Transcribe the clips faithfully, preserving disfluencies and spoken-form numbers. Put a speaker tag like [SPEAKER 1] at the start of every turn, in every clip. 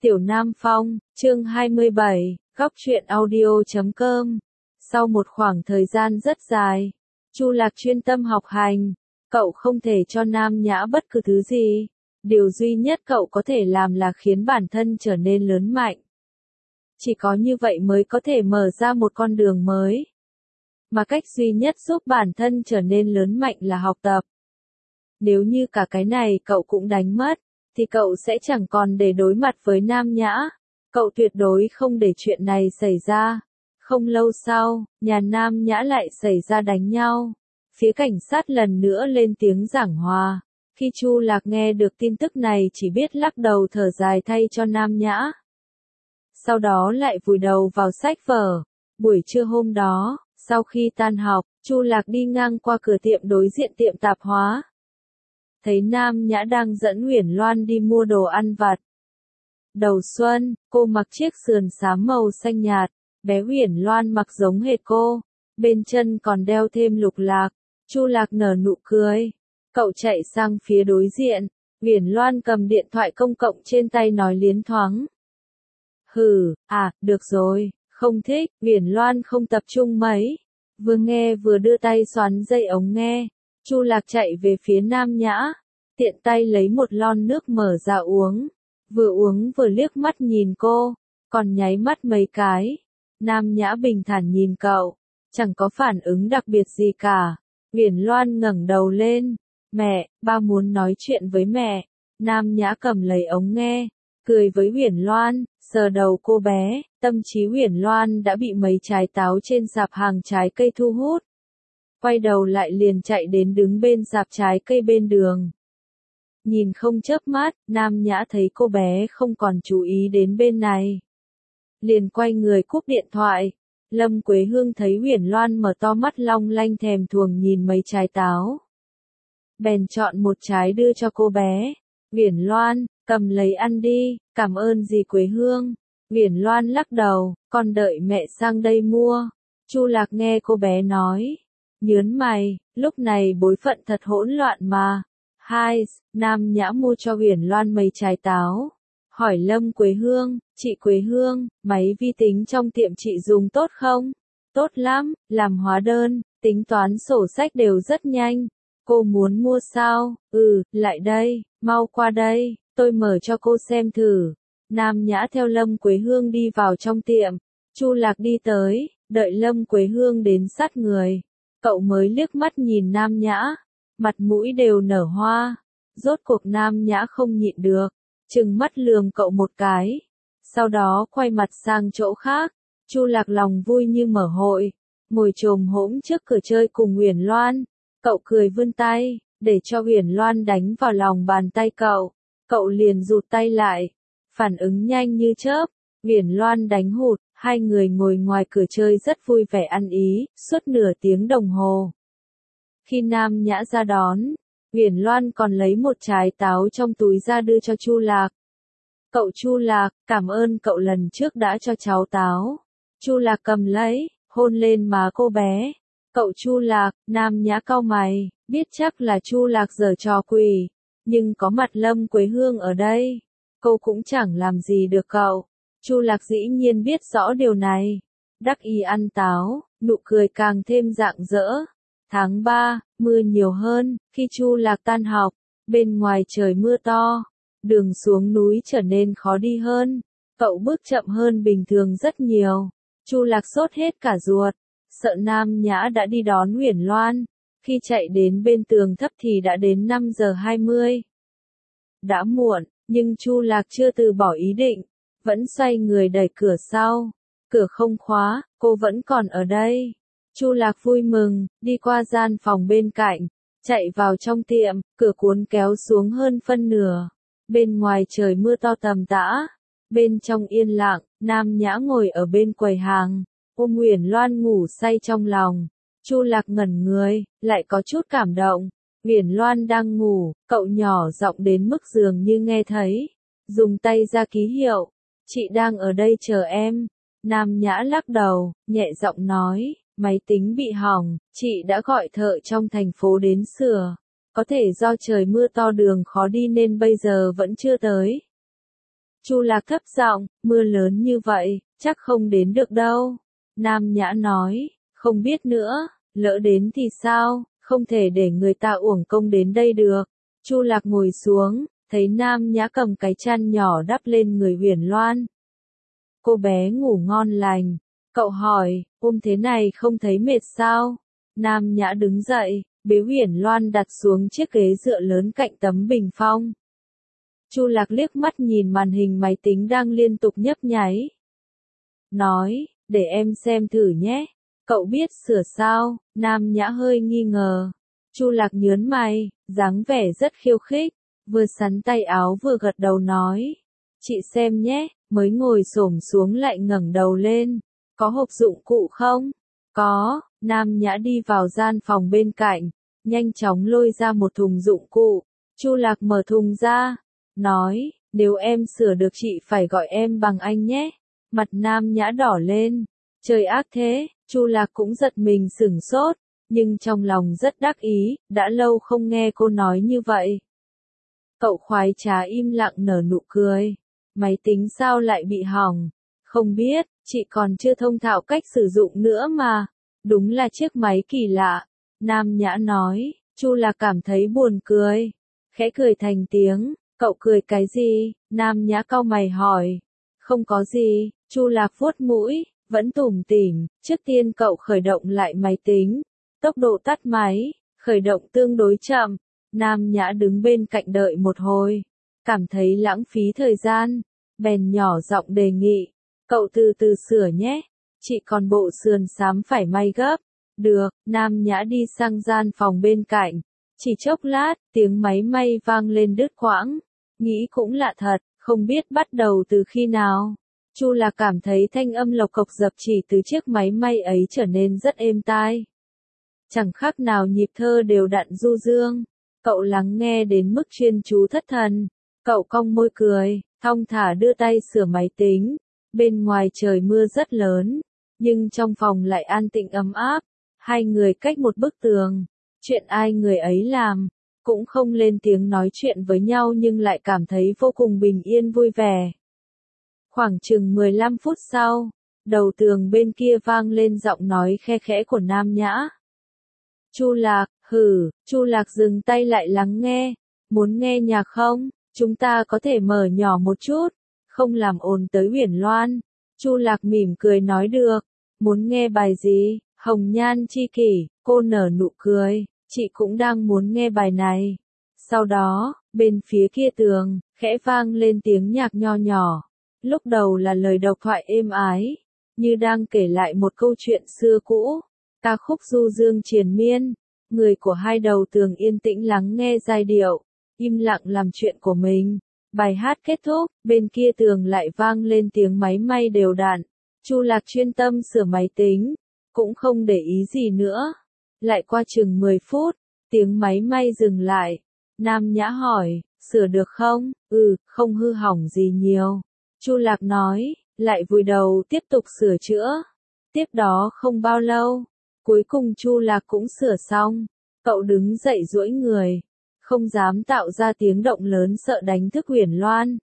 [SPEAKER 1] Tiểu Nam Phong, chương hai mươi bảy, góc truyện audio chấm com. Sau một khoảng thời gian rất dài, Chu Lạc chuyên tâm học hành, cậu không thể cho Nam Nhã bất cứ thứ gì. Điều duy nhất cậu có thể làm là khiến bản thân trở nên lớn mạnh. Chỉ có như vậy mới có thể mở ra một con đường mới. Mà cách duy nhất giúp bản thân trở nên lớn mạnh là học tập. Nếu như cả cái này cậu cũng đánh mất, thì cậu sẽ chẳng còn để đối mặt với Nam Nhã. Cậu tuyệt đối không để chuyện này xảy ra. Không lâu sau, nhà Nam Nhã lại xảy ra đánh nhau. Phía cảnh sát lần nữa lên tiếng giảng hòa. Khi Chu Lạc nghe được tin tức này chỉ biết lắc đầu thở dài thay cho Nam Nhã. Sau đó lại vùi đầu vào sách vở. Buổi trưa hôm đó, sau khi tan học, Chu Lạc đi ngang qua cửa tiệm đối diện tiệm tạp hóa. Thấy Nam Nhã đang dẫn Uyển Loan đi mua đồ ăn vặt. Đầu xuân, cô mặc chiếc sườn xám màu xanh nhạt, bé Uyển Loan mặc giống hệt cô, bên chân còn đeo thêm lục lạc. Chu Lạc nở nụ cười. Cậu chạy sang phía đối diện, Uyển Loan cầm điện thoại công cộng trên tay nói liến thoáng. Hừ, à, được rồi, không thích. Uyển Loan không tập trung mấy, vừa nghe vừa đưa tay xoắn dây ống nghe. Chu Lạc chạy về phía Nam Nhã, tiện tay lấy một lon nước mở ra uống, vừa uống vừa liếc mắt nhìn cô, còn nháy mắt mấy cái. Nam Nhã bình thản nhìn cậu, chẳng có phản ứng đặc biệt gì cả. Uyển Loan ngẩng đầu lên, mẹ, ba muốn nói chuyện với mẹ. Nam Nhã cầm lấy ống nghe, cười với Uyển Loan, sờ đầu cô bé. Tâm trí Uyển Loan đã bị mấy trái táo trên sạp hàng trái cây thu hút. Quay đầu lại liền chạy đến đứng bên sạp trái cây bên đường. Nhìn không chớp mắt, Nam Nhã thấy cô bé không còn chú ý đến bên này. Liền quay người cúp điện thoại. Lâm Quế Hương thấy Uyển Loan mở to mắt long lanh thèm thuồng nhìn mấy trái táo. Bèn chọn một trái đưa cho cô bé. Uyển Loan, cầm lấy ăn đi, cảm ơn dì Quế Hương. Uyển Loan lắc đầu, con đợi mẹ sang đây mua. Chu Lạc nghe cô bé nói, nhớn mày, lúc này bối phận thật hỗn loạn mà. Hai, Nam Nhã mua cho Uyển Loan mấy trái táo. Hỏi Lâm Quế Hương, chị Quế Hương, máy vi tính trong tiệm chị dùng tốt không? Tốt lắm, làm hóa đơn, tính toán sổ sách đều rất nhanh. Cô muốn mua sao? Ừ, lại đây, mau qua đây, tôi mở cho cô xem thử. Nam Nhã theo Lâm Quế Hương đi vào trong tiệm. Chu Lạc đi tới, đợi Lâm Quế Hương đến sát người. Cậu mới liếc mắt nhìn Nam Nhã, mặt mũi đều nở hoa. Rốt cuộc Nam Nhã không nhịn được, trừng mắt lườm cậu một cái. Sau đó quay mặt sang chỗ khác. Chu Lạc lòng vui như mở hội, ngồi chồm hổm trước cửa chơi cùng Uyển Loan. Cậu cười vươn tay, để cho Uyển Loan đánh vào lòng bàn tay cậu. Cậu liền rụt tay lại, phản ứng nhanh như chớp. Uyển Loan đánh hụt, hai người ngồi ngoài cửa chơi rất vui vẻ ăn ý, suốt nửa tiếng đồng hồ. Khi Nam Nhã ra đón, Uyển Loan còn lấy một trái táo trong túi ra đưa cho Chu Lạc. Cậu Chu Lạc, cảm ơn cậu lần trước đã cho cháu táo. Chu Lạc cầm lấy, hôn lên má cô bé. Cậu Chu Lạc, Nam Nhã cau mày, biết chắc là Chu Lạc giở trò quỷ, nhưng có mặt Lâm Quế Hương ở đây, cô cũng chẳng làm gì được cậu. Chu Lạc dĩ nhiên biết rõ điều này, đắc ý ăn táo, nụ cười càng thêm rạng rỡ. Tháng ba, mưa nhiều hơn. Khi Chu Lạc tan học, bên ngoài trời mưa to, đường xuống núi trở nên khó đi hơn. Cậu bước chậm hơn bình thường rất nhiều. Chu Lạc sốt hết cả ruột, sợ Nam Nhã đã đi đón Uyển Loan. Khi chạy đến bên tường thấp thì đã đến năm giờ hai mươi. Đã muộn, nhưng Chu Lạc chưa từ bỏ ý định, vẫn xoay người đẩy cửa sau. Cửa không khóa, cô vẫn còn ở đây. Chu Lạc vui mừng, đi qua gian phòng bên cạnh, chạy vào trong tiệm, cửa cuốn kéo xuống hơn phân nửa. Bên ngoài trời mưa to tầm tã, bên trong yên lặng. Nam Nhã ngồi ở bên quầy hàng, ôm Uyển Loan ngủ say trong lòng. Chu Lạc ngẩn người, lại có chút cảm động. Uyển Loan đang ngủ, cậu nhỏ giọng đến mức dường như nghe thấy, dùng tay ra ký hiệu, chị đang ở đây chờ em. Nam Nhã lắc đầu, nhẹ giọng nói, máy tính bị hỏng, chị đã gọi thợ trong thành phố đến sửa. Có thể do trời mưa to đường khó đi nên bây giờ vẫn chưa tới. Chu Lạc thấp giọng, mưa lớn như vậy, chắc không đến được đâu. Nam Nhã nói, không biết nữa, lỡ đến thì sao, không thể để người ta uổng công đến đây được. Chu Lạc ngồi xuống, thấy Nam Nhã cầm cái chăn nhỏ đắp lên người Uyển Loan. Cô bé ngủ ngon lành. Cậu hỏi, ôm thế này không thấy mệt sao? Nam Nhã đứng dậy, bế Uyển Loan đặt xuống chiếc ghế dựa lớn cạnh tấm bình phong. Chu Lạc liếc mắt nhìn màn hình máy tính đang liên tục nhấp nháy. Nói, để em xem thử nhé. Cậu biết sửa sao? Nam Nhã hơi nghi ngờ. Chu Lạc nhớn mày, dáng vẻ rất khiêu khích, vừa sắn tay áo vừa gật đầu nói. Chị xem nhé, mới ngồi xổm xuống lại ngẩng đầu lên. Có hộp dụng cụ không? Có, Nam Nhã đi vào gian phòng bên cạnh, nhanh chóng lôi ra một thùng dụng cụ. Chu Lạc mở thùng ra, nói, nếu em sửa được chị phải gọi em bằng anh nhé. Mặt Nam Nhã đỏ lên, trời ác thế, Chu Lạc cũng giật mình sửng sốt, nhưng trong lòng rất đắc ý, đã lâu không nghe cô nói như vậy. Cậu khoái trá im lặng nở nụ cười, máy tính sao lại bị hỏng? Không biết, chị còn chưa thông thạo cách sử dụng nữa mà, đúng là chiếc máy kỳ lạ. Nam Nhã nói, Chu Lạc cảm thấy buồn cười, khẽ cười thành tiếng. Cậu cười cái gì? Nam Nhã cau mày hỏi. Không có gì, Chu Lạc vuốt mũi, vẫn tủm tỉm. Trước tiên cậu khởi động lại máy tính. Tốc độ tắt máy, khởi động tương đối chậm. Nam Nhã đứng bên cạnh đợi một hồi, cảm thấy lãng phí thời gian, bèn nhỏ giọng đề nghị. Cậu từ từ sửa nhé, chị còn bộ sườn xám phải may gấp. Được, Nam Nhã đi sang gian phòng bên cạnh. Chỉ chốc lát, tiếng máy may vang lên đứt quãng. Nghĩ cũng lạ thật, không biết bắt đầu từ khi nào. Chu Lạc cảm thấy thanh âm lộc cộc dập chỉ từ chiếc máy may ấy trở nên rất êm tai. Chẳng khác nào nhịp thơ đều đặn du dương. Cậu lắng nghe đến mức chuyên chú thất thần. Cậu cong môi cười, thong thả đưa tay sửa máy tính. Bên ngoài trời mưa rất lớn, nhưng trong phòng lại an tĩnh ấm áp. Hai người cách một bức tường. Chuyện ai người ấy làm, cũng không lên tiếng nói chuyện với nhau nhưng lại cảm thấy vô cùng bình yên vui vẻ. Khoảng chừng mười lăm phút sau, đầu tường bên kia vang lên giọng nói khe khẽ của Nam Nhã. Chu Lạc, hử, Chu Lạc dừng tay lại lắng nghe. Muốn nghe nhạc không? Chúng ta có thể mở nhỏ một chút, không làm ồn tới Uyển Loan. Chu Lạc mỉm cười nói được. Muốn nghe bài gì? Hồng Nhan Chi Kỷ. Cô nở nụ cười. Chị cũng đang muốn nghe bài này. Sau đó, bên phía kia tường, khẽ vang lên tiếng nhạc nho nhỏ. Lúc đầu là lời độc thoại êm ái, như đang kể lại một câu chuyện xưa cũ. Ca khúc du dương triền miên. Người của hai đầu tường yên tĩnh lắng nghe giai điệu, im lặng làm chuyện của mình. Bài hát kết thúc, bên kia tường lại vang lên tiếng máy may đều đặn. Chu Lạc chuyên tâm sửa máy tính, cũng không để ý gì nữa. Lại qua chừng mười phút, tiếng máy may dừng lại. Nam Nhã hỏi, sửa được không? Ừ, không hư hỏng gì nhiều. Chu Lạc nói, lại vùi đầu tiếp tục sửa chữa. Tiếp đó không bao lâu, cuối cùng Chu Lạc cũng sửa xong. Cậu đứng dậy duỗi người, không dám tạo ra tiếng động lớn sợ đánh thức Uyển Loan.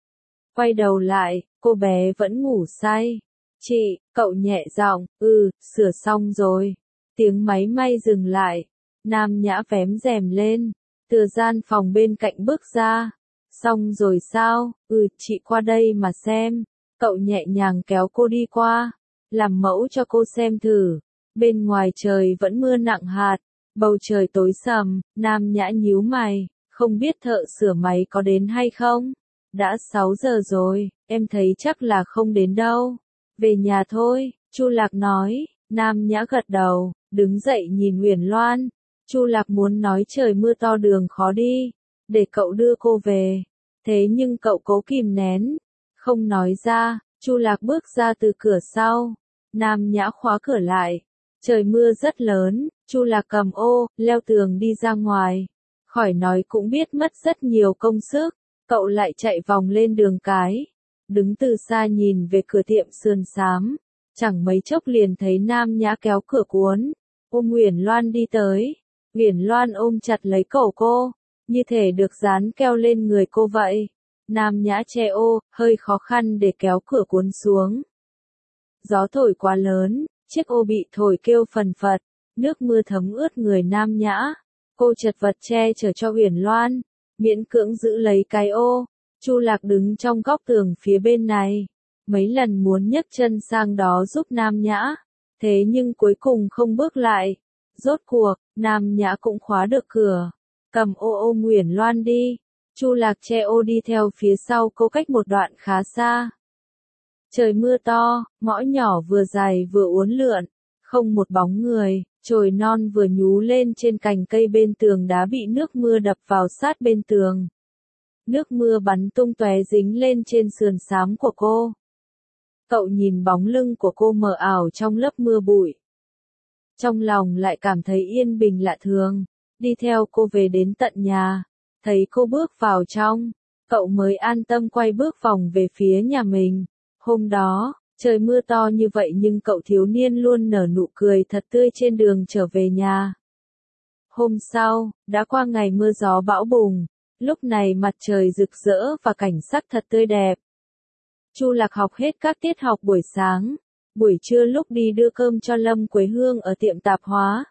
[SPEAKER 1] Quay đầu lại, cô bé vẫn ngủ say. Chị, cậu nhẹ giọng, ừ, sửa xong rồi. Tiếng máy may dừng lại. Nam Nhã vén rèm lên, từ gian phòng bên cạnh bước ra. Xong rồi sao? Ừ, chị qua đây mà xem. Cậu nhẹ nhàng kéo cô đi qua, làm mẫu cho cô xem thử. Bên ngoài trời vẫn mưa nặng hạt, bầu trời tối sầm. Nam Nhã nhíu mày, không biết thợ sửa máy có đến hay không? Đã sáu giờ rồi, em thấy chắc là không đến đâu. Về nhà thôi, Chu Lạc nói. Nam Nhã gật đầu, đứng dậy nhìn Uyển Loan. Chu Lạc muốn nói trời mưa to đường khó đi, để cậu đưa cô về. Thế nhưng cậu cố kìm nén, không nói ra. Chu Lạc bước ra từ cửa sau. Nam Nhã khóa cửa lại. Trời mưa rất lớn, Chu Lạc cầm ô, leo tường đi ra ngoài. Khỏi nói cũng biết mất rất nhiều công sức. Cậu lại chạy vòng lên đường cái, đứng từ xa nhìn về cửa tiệm sườn xám. Chẳng mấy chốc liền thấy Nam Nhã kéo cửa cuốn, ôm Uyển Loan đi tới. Uyển Loan ôm chặt lấy cổ cô, như thể được dán keo lên người cô vậy. Nam Nhã che ô, hơi khó khăn để kéo cửa cuốn xuống. Gió thổi quá lớn, chiếc ô bị thổi kêu phần phật, nước mưa thấm ướt người Nam Nhã. Cô chật vật che chở cho Uyển Loan, miễn cưỡng giữ lấy cái ô. Chu Lạc đứng trong góc tường phía bên này, mấy lần muốn nhấc chân sang đó giúp Nam Nhã, thế nhưng cuối cùng không bước lại. Rốt cuộc, Nam Nhã cũng khóa được cửa, cầm ô ôm Uyển Loan đi. Chu Lạc che ô đi theo phía sau cô cách một đoạn khá xa. Trời mưa to, ngõ nhỏ vừa dài vừa uốn lượn, không một bóng người, chồi non vừa nhú lên trên cành cây bên tường đá bị nước mưa đập vào sát bên tường. Nước mưa bắn tung tóe dính lên trên sườn xám của cô. Cậu nhìn bóng lưng của cô mờ ảo trong lớp mưa bụi. Trong lòng lại cảm thấy yên bình lạ thường, đi theo cô về đến tận nhà, thấy cô bước vào trong, cậu mới an tâm quay bước vòng về phía nhà mình. Hôm đó, trời mưa to như vậy nhưng cậu thiếu niên luôn nở nụ cười thật tươi trên đường trở về nhà. Hôm sau, đã qua ngày mưa gió bão bùng, lúc này mặt trời rực rỡ và cảnh sắc thật tươi đẹp. Chu Lạc học hết các tiết học buổi sáng, buổi trưa lúc đi đưa cơm cho Lâm Quế Hương ở tiệm tạp hóa.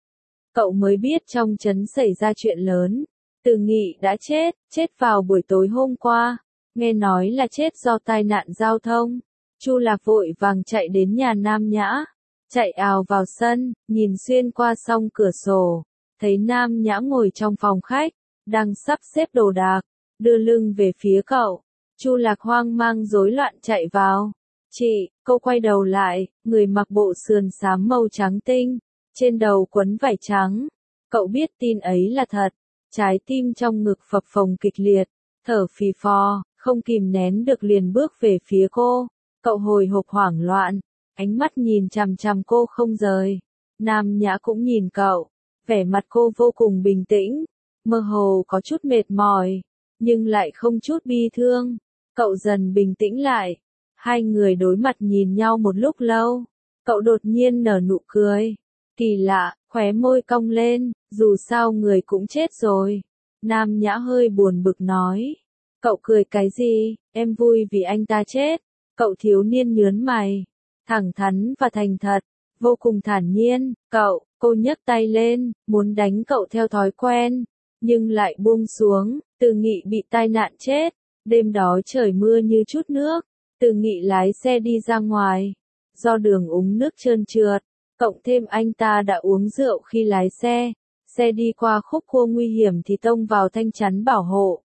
[SPEAKER 1] Cậu mới biết trong trấn xảy ra chuyện lớn, Từ Nghị đã chết, chết vào buổi tối hôm qua, nghe nói là chết do tai nạn giao thông. Chu Lạc vội vàng chạy đến nhà Nam Nhã, chạy ào vào sân, nhìn xuyên qua song cửa sổ, thấy Nam Nhã ngồi trong phòng khách, đang sắp xếp đồ đạc, đưa lưng về phía cậu. Chu Lạc hoang mang rối loạn chạy vào. Chị, cô quay đầu lại, người mặc bộ sườn xám màu trắng tinh, trên đầu quấn vải trắng. Cậu biết tin ấy là thật, trái tim trong ngực phập phồng kịch liệt, thở phì phò, không kìm nén được liền bước về phía cô. Cậu hồi hộp hoảng loạn, ánh mắt nhìn chằm chằm cô không rời. Nam Nhã cũng nhìn cậu, vẻ mặt cô vô cùng bình tĩnh, mơ hồ có chút mệt mỏi, nhưng lại không chút bi thương. Cậu dần bình tĩnh lại, hai người đối mặt nhìn nhau một lúc lâu, cậu đột nhiên nở nụ cười. Kỳ lạ, khóe môi cong lên, dù sao người cũng chết rồi. Nam Nhã hơi buồn bực nói. Cậu cười cái gì, em vui vì anh ta chết. Cậu thiếu niên nhớn mày, thẳng thắn và thành thật, vô cùng thản nhiên. Cậu, cô nhấc tay lên, muốn đánh cậu theo thói quen, nhưng lại buông xuống. Từ Nghị bị tai nạn chết, đêm đó trời mưa như chút nước, Từ Nghị lái xe đi ra ngoài, do đường úng nước trơn trượt, cộng thêm anh ta đã uống rượu khi lái xe, xe đi qua khúc cua nguy hiểm thì tông vào thanh chắn bảo hộ,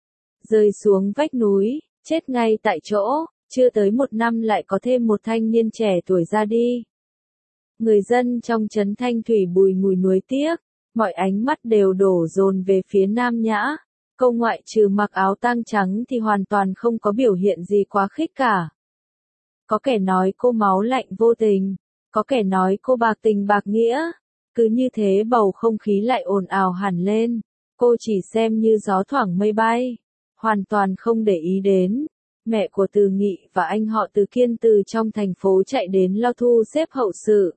[SPEAKER 1] rơi xuống vách núi, chết ngay tại chỗ. Chưa tới một năm lại có thêm một thanh niên trẻ tuổi ra đi. Người dân trong trấn Thanh Thủy bùi ngùi nuối tiếc, mọi ánh mắt đều đổ dồn về phía Nam Nhã. Cô ngoại trừ mặc áo tang trắng thì hoàn toàn không có biểu hiện gì quá khích cả. Có kẻ nói cô máu lạnh vô tình, có kẻ nói cô bạc tình bạc nghĩa. Cứ như thế bầu không khí lại ồn ào hẳn lên. Cô chỉ xem như gió thoảng mây bay, hoàn toàn không để ý đến. Mẹ của Từ Nghị và anh họ Từ Kiên từ trong thành phố chạy đến lo thu xếp hậu sự.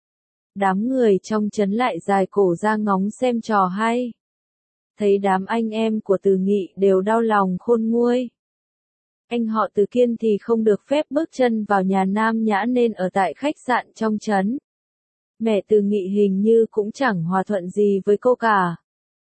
[SPEAKER 1] Đám người trong trấn lại dài cổ ra ngóng xem trò hay. Thấy đám anh em của Từ Nghị đều đau lòng khôn nguôi. Anh họ Từ Kiên thì không được phép bước chân vào nhà Nam Nhã nên ở tại khách sạn trong trấn. Mẹ Từ Nghị hình như cũng chẳng hòa thuận gì với cô cả.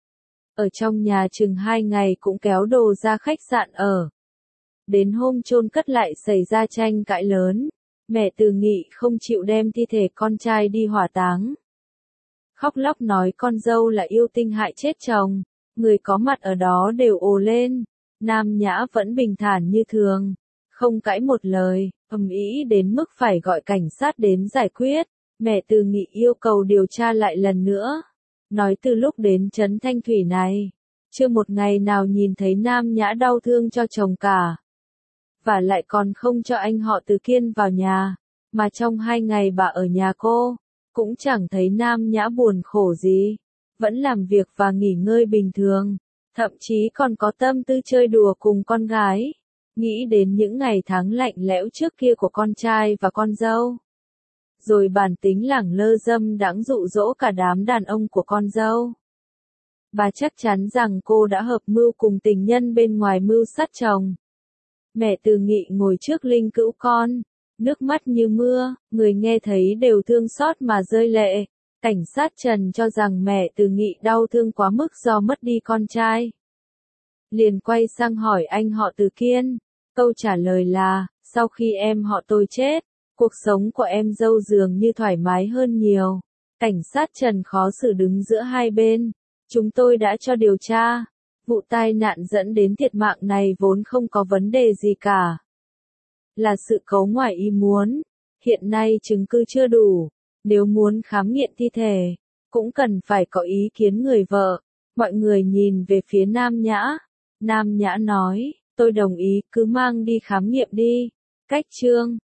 [SPEAKER 1] Ở trong nhà chừng hai ngày cũng kéo đồ ra khách sạn ở. Đến hôm chôn cất lại xảy ra tranh cãi lớn, mẹ Từ Nghị không chịu đem thi thể con trai đi hỏa táng. Khóc lóc nói con dâu là yêu tinh hại chết chồng, người có mặt ở đó đều ồ lên. Nam Nhã vẫn bình thản như thường, không cãi một lời, ầm ĩ đến mức phải gọi cảnh sát đến giải quyết. Mẹ Từ Nghị yêu cầu điều tra lại lần nữa, nói từ lúc đến trấn Thanh Thủy này, chưa một ngày nào nhìn thấy Nam Nhã đau thương cho chồng cả. Và lại còn không cho anh họ Từ Kiên vào nhà, mà trong hai ngày bà ở nhà cô, cũng chẳng thấy Nam Nhã buồn khổ gì, vẫn làm việc và nghỉ ngơi bình thường, thậm chí còn có tâm tư chơi đùa cùng con gái, nghĩ đến những ngày tháng lạnh lẽo trước kia của con trai và con dâu. Rồi bản tính lẳng lơ dâm đãng dụ dỗ cả đám đàn ông của con dâu. Bà chắc chắn rằng cô đã hợp mưu cùng tình nhân bên ngoài mưu sát chồng. Mẹ Từ Nghị ngồi trước linh cữu con, nước mắt như mưa, người nghe thấy đều thương xót mà rơi lệ. Cảnh sát Trần cho rằng mẹ Từ Nghị đau thương quá mức do mất đi con trai. Liền quay sang hỏi anh họ Từ Kiên. Câu trả lời là, sau khi em họ tôi chết, cuộc sống của em dâu dường như thoải mái hơn nhiều. Cảnh sát Trần khó xử đứng giữa hai bên. Chúng tôi đã cho điều tra. Vụ tai nạn dẫn đến thiệt mạng này vốn không có vấn đề gì cả. Là sự cố ngoài ý muốn. Hiện nay chứng cứ chưa đủ. Nếu muốn khám nghiệm thi thể, cũng cần phải có ý kiến người vợ. Mọi người nhìn về phía Nam Nhã. Nam Nhã nói, tôi đồng ý, cứ mang đi khám nghiệm đi. Cách chương